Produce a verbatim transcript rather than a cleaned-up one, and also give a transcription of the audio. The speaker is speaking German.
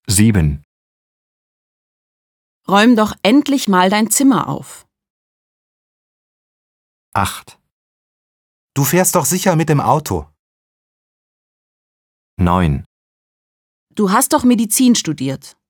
sieben. Räum doch endlich mal dein Zimmer auf. acht. Du fährst doch sicher mit dem Auto. neun. Du hast doch Medizin studiert.